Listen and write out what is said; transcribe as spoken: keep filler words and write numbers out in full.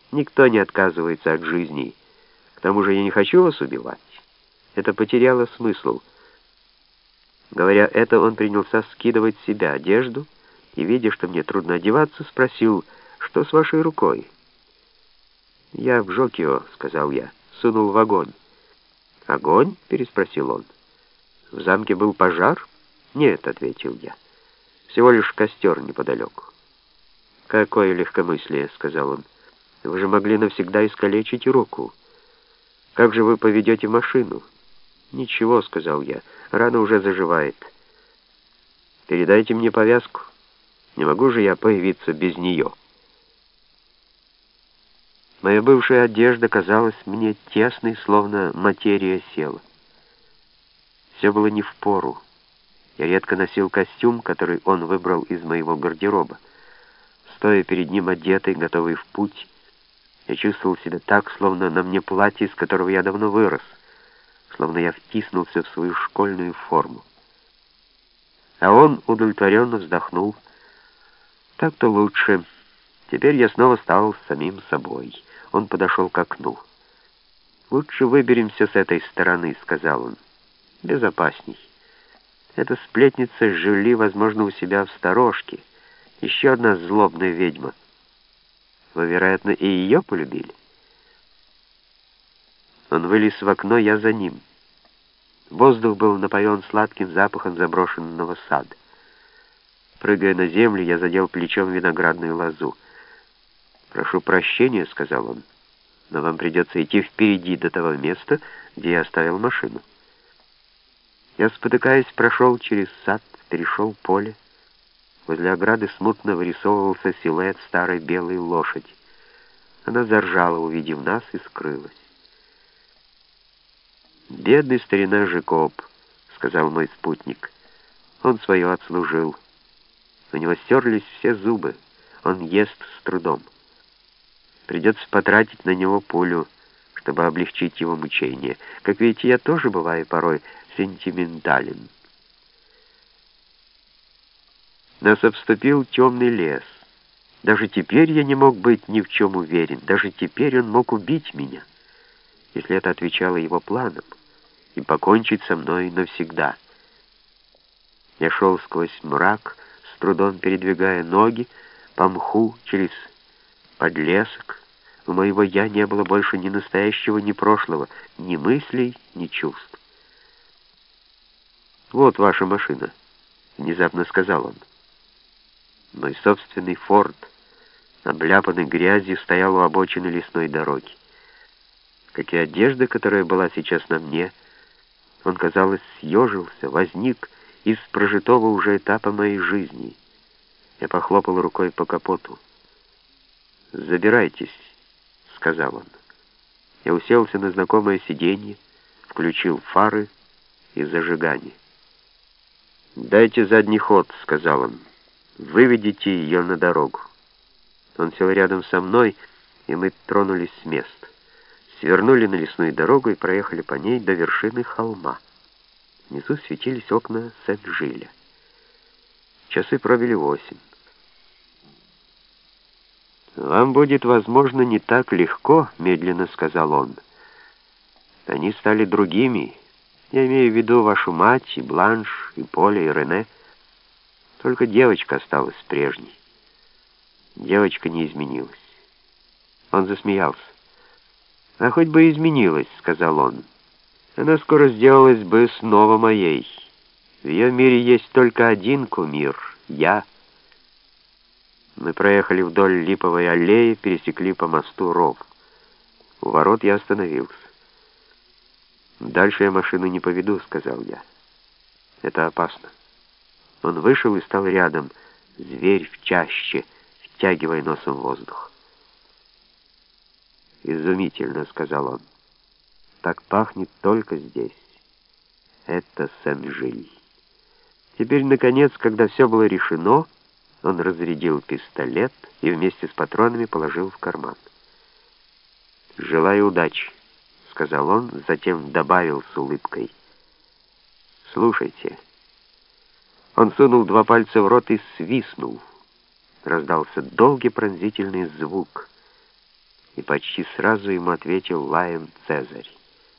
Никто не отказывается от жизни. К тому же я не хочу вас убивать. Это потеряло смысл». Говоря это, он принялся скидывать с себя одежду и, видя, что мне трудно одеваться, спросил: «Что с вашей рукой?» «Я обжег ее», — сказал я, — «сунул в огонь». «Огонь?» — переспросил он. «В замке был пожар?» «Нет», — ответил я, — «всего лишь костер неподалеку». «Какое легкомыслие», — сказал он, — «вы же могли навсегда искалечить руку. Как же вы поведете машину?» «Ничего», — сказал я, — «рана уже заживает». «Передайте мне повязку. Не могу же я появиться без нее». Моя бывшая одежда казалась мне тесной, словно материя села. Все было не впору. Я редко носил костюм, который он выбрал из моего гардероба. Стоя перед ним одетый, готовый в путь, я чувствовал себя так, словно на мне платье, из которого я давно вырос, словно я втиснулся в свою школьную форму. А он удовлетворенно вздохнул. «Так-то лучше. Теперь я снова стал самим собой». Он подошел к окну. «Лучше выберемся с этой стороны», — сказал он. «Безопасней. Эта сплетница Жюли, возможно, у себя в сторожке. Еще одна злобная ведьма. Вы, вероятно, и ее полюбили?» Он вылез в окно, я за ним. Воздух был напоен сладким запахом заброшенного сада. Прыгая на землю, я задел плечом виноградную лозу. «Прошу прощения», — сказал он, — «но вам придется идти впереди до того места, где я оставил машину». Я, спотыкаясь, прошел через сад, перешел поле. Возле ограды смутно вырисовывался силуэт старой белой лошади. Она заржала, увидев нас, и скрылась. «Бедный старина Жакоб», — сказал мой спутник. «Он свое отслужил. У него стерлись все зубы. Он ест с трудом. Придется потратить на него пулю, чтобы облегчить его мучения. Как видите, я тоже бываю порой сентиментален». Нас обступил темный лес. Даже теперь я не мог быть ни в чем уверен. Даже теперь он мог убить меня, если это отвечало его планам, и покончить со мной навсегда. Я шел сквозь мрак, с трудом передвигая ноги, по мху, через подлесок. У моего «я» не было больше ни настоящего, ни прошлого, ни мыслей, ни чувств. «Вот ваша машина», — внезапно сказал он. Мой собственный форт, обляпанный грязью, стоял у обочины лесной дороги. Как и одежда, которая была сейчас на мне, он, казалось, съежился, возник из прожитого уже этапа моей жизни. Я похлопал рукой по капоту. «Забирайтесь», — сказал он. Я уселся на знакомое сиденье, включил фары и зажигание. «Дайте задний ход», — сказал он. «Выведите ее на дорогу». Он сел рядом со мной, и мы тронулись с места. Свернули на лесную дорогу и проехали по ней до вершины холма. Внизу светились окна Сен-Жиля. Часы пробили восемь. «Вам будет, возможно, не так легко», — медленно сказал он. «Они стали другими. Я имею в виду вашу мать, и Бланш, и Поля, и Рене. Только девочка осталась прежней. Девочка не изменилась». Он засмеялся. «А хоть бы изменилась», — сказал он. «Она скоро сделалась бы снова моей. В ее мире есть только один кумир — я». Мы проехали вдоль липовой аллеи, пересекли по мосту ров. У ворот я остановился. «Дальше я машину не поведу», — сказал я. «Это опасно». Он вышел и стал рядом, зверь в чаще, втягивая носом воздух. «Изумительно», — сказал он. «Так пахнет только здесь. Это Сен-Жиль». Теперь, наконец, когда все было решено, он разрядил пистолет и вместе с патронами положил в карман. «Желаю удачи», — сказал он, затем добавил с улыбкой. «Слушайте». Он сунул два пальца в рот и свистнул. Раздался долгий пронзительный звук. И почти сразу ему ответил лаем Цезарь.